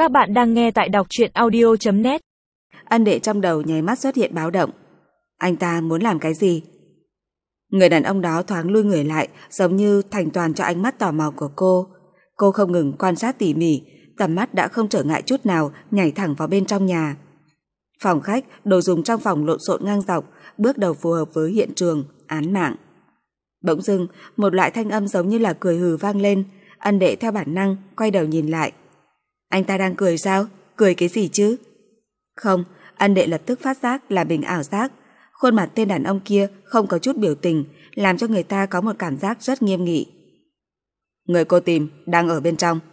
Các bạn đang nghe tại đọc truyện audio.net. Ân Đệ trong đầu nháy mắt xuất hiện báo động. Anh ta muốn làm cái gì? Người đàn ông đó thoáng lui người lại, giống như thành toàn cho ánh mắt tò mò của cô. Cô không ngừng quan sát tỉ mỉ, tầm mắt đã không trở ngại chút nào nhảy thẳng vào bên trong nhà. Phòng khách, đồ dùng trong phòng lộn xộn ngang dọc, bước đầu phù hợp với hiện trường, án mạng. Bỗng dưng, một loại thanh âm giống như là cười hừ vang lên. Ân Đệ theo bản năng quay đầu nhìn lại. Anh ta đang cười sao? Cười cái gì chứ? Không, Ân Đệ lập tức phát giác là mình ảo giác. Khuôn mặt tên đàn ông kia không có chút biểu tình, làm cho người ta có một cảm giác rất nghiêm nghị. Người cô tìm đang ở bên trong.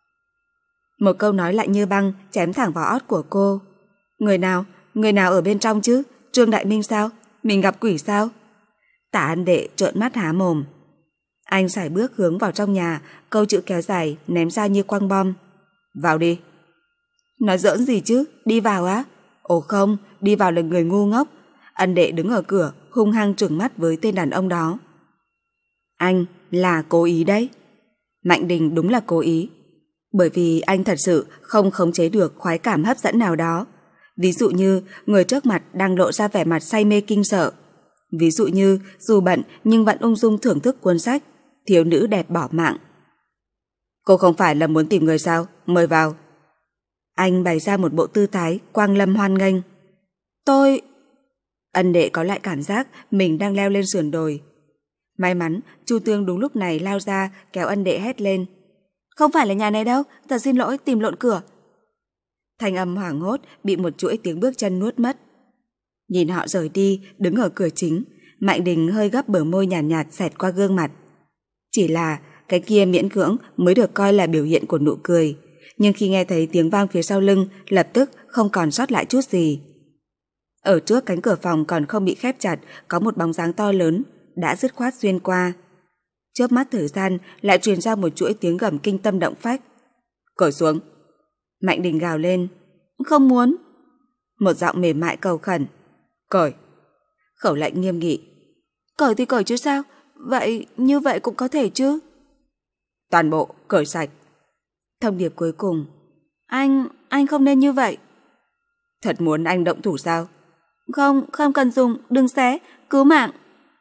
Một câu nói lạnh như băng chém thẳng vào ót của cô. Người nào? Người nào ở bên trong chứ? Trương Đại Minh sao? Mình gặp quỷ sao? Tả Ân Đệ trợn mắt há mồm. Anh sải bước hướng vào trong nhà, câu chữ kéo dài ném ra như quăng bom. Vào đi. Nói giỡn gì chứ? Đi vào á? Ồ không, đi vào là người ngu ngốc. Ân Đệ đứng ở cửa, hung hăng trừng mắt với tên đàn ông đó. Anh là cố ý đấy. Mạnh Đình đúng là cố ý. Bởi vì anh thật sự không khống chế được khoái cảm hấp dẫn nào đó. Ví dụ như người trước mặt đang lộ ra vẻ mặt say mê kinh sợ. Ví dụ như dù bận nhưng vẫn ung dung thưởng thức cuốn sách Thiếu nữ đẹp bỏ mạng. Cô không phải là muốn tìm người sao? Mời vào. Anh bày ra một bộ tư thái quang lâm hoan nghênh. Tôi... Ân Đệ có lại cảm giác mình đang leo lên sườn đồi. May mắn Chu Tương đúng lúc này lao ra kéo Ân Đệ hét lên. Không phải là nhà này đâu, thật xin lỗi, tìm lộn cửa. Thanh âm hoảng hốt bị một chuỗi tiếng bước chân nuốt mất. Nhìn họ rời đi, đứng ở cửa chính, Mạnh Đình hơi gấp bờ môi nhàn nhạt xẹt qua gương mặt. Chỉ là cái kia miễn cưỡng mới được coi là biểu hiện của nụ cười, nhưng khi nghe thấy tiếng vang phía sau lưng, lập tức không còn sót lại chút gì. Ở trước cánh cửa phòng còn không bị khép chặt, có một bóng dáng to lớn đã dứt khoát xuyên qua. Chớp mắt thời gian lại truyền ra một chuỗi tiếng gầm kinh tâm động phách. Cởi xuống. Mạnh Đình gào lên. Không muốn. Một giọng mềm mại cầu khẩn. Cởi. Khẩu lệnh nghiêm nghị. Cởi thì cởi chứ sao? Vậy như vậy cũng có thể chứ? Toàn bộ cởi sạch. Thông điệp cuối cùng. Anh không nên như vậy. Thật muốn anh động thủ sao? Không cần dùng, đừng xé, cứu mạng.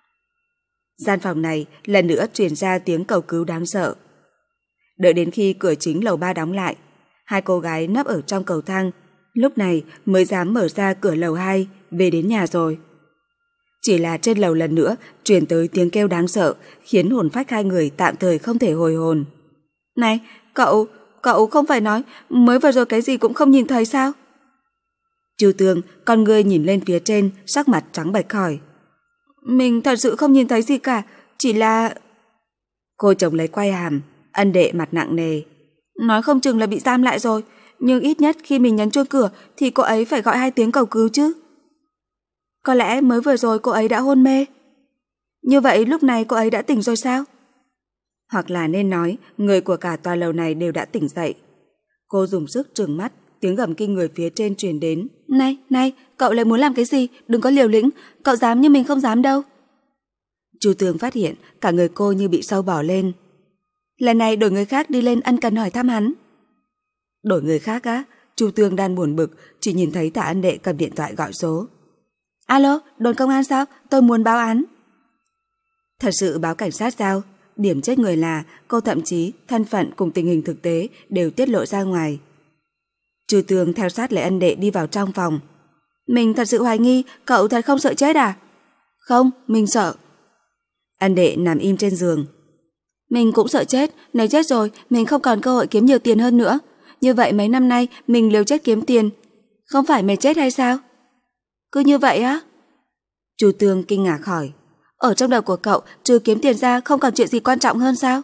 Gian phòng này lần nữa truyền ra tiếng cầu cứu đáng sợ. Đợi đến khi cửa chính lầu 3 đóng lại, hai cô gái nấp ở trong cầu thang, lúc này mới dám mở ra cửa lầu 2, về đến nhà rồi. Chỉ là trên lầu lần nữa truyền tới tiếng kêu đáng sợ, khiến hồn phách hai người tạm thời không thể hồi hồn. Này, cậu không phải nói mới vừa rồi cái gì cũng không nhìn thấy sao? Chu Tương, con ngươi nhìn lên phía trên, sắc mặt trắng bệch hỏi. Mình thật sự không nhìn thấy gì cả, chỉ là... Cô chồng lấy quai hàm, Ân Đệ mặt nặng nề. Nói không chừng là bị giam lại rồi, nhưng ít nhất khi mình nhấn chuông cửa thì cô ấy phải gọi 2 tiếng cầu cứu chứ. Có lẽ mới vừa rồi cô ấy đã hôn mê. Như vậy lúc này cô ấy đã tỉnh rồi sao? Hoặc là nên nói người của cả tòa lầu này đều đã tỉnh dậy. Cô dùng sức trừng mắt, tiếng gầm kinh người phía trên truyền đến. Này, cậu lại muốn làm cái gì? Đừng có liều lĩnh, cậu dám nhưng mình không dám đâu. Chu Tương phát hiện cả người cô như bị sâu bỏ lên. Lần này đổi người khác đi lên ân cần hỏi thăm hắn. Đổi người khác á? Chu Tương đang buồn bực, chỉ nhìn thấy Tạ Ân Đệ cầm điện thoại gọi số. Alo, đồn công an sao? Tôi muốn báo án. Thật sự báo cảnh sát sao? Điểm chết người là cô thậm chí thân phận cùng tình hình thực tế đều tiết lộ ra ngoài. Chu Tương theo sát lấy Ân Đệ đi vào trong phòng. Mình thật sự hoài nghi cậu thật không sợ chết à? Không, mình sợ. Ân Đệ nằm im trên giường. Mình cũng sợ chết, nếu chết rồi mình không còn cơ hội kiếm nhiều tiền hơn nữa. Như vậy mấy năm nay mình liều chết kiếm tiền, không phải mệt chết hay sao? Cứ như vậy á? Chu Tương kinh ngạc hỏi. Ở trong đầu của cậu trừ kiếm tiền ra không còn chuyện gì quan trọng hơn sao?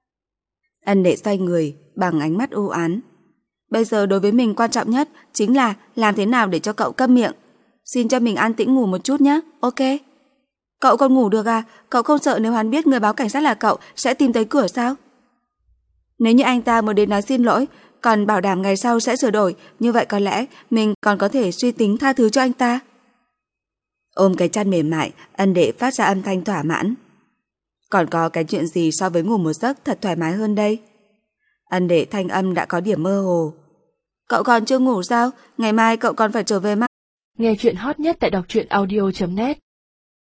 Ân Đệ xoay người bằng ánh mắt u ám. Bây giờ đối với mình quan trọng nhất chính là làm thế nào để cho cậu câm miệng. Xin cho mình an tĩnh ngủ một chút nhé, ok? Cậu còn ngủ được à? Cậu không sợ nếu hắn biết người báo cảnh sát là cậu sẽ tìm tới cửa sao? Nếu như anh ta muốn đến nói xin lỗi, còn bảo đảm ngày sau sẽ sửa đổi, như vậy có lẽ mình còn có thể suy tính tha thứ cho anh ta. Ôm cái chăn mềm mại, Ân Đệ phát ra âm thanh thỏa mãn. Còn có cái chuyện gì so với ngủ một giấc thật thoải mái hơn đây? Ân Đệ thanh âm đã có điểm mơ hồ. Cậu còn chưa ngủ sao? Ngày mai cậu còn phải trở về mà. Nghe chuyện hot nhất tại đọc truyện audio.net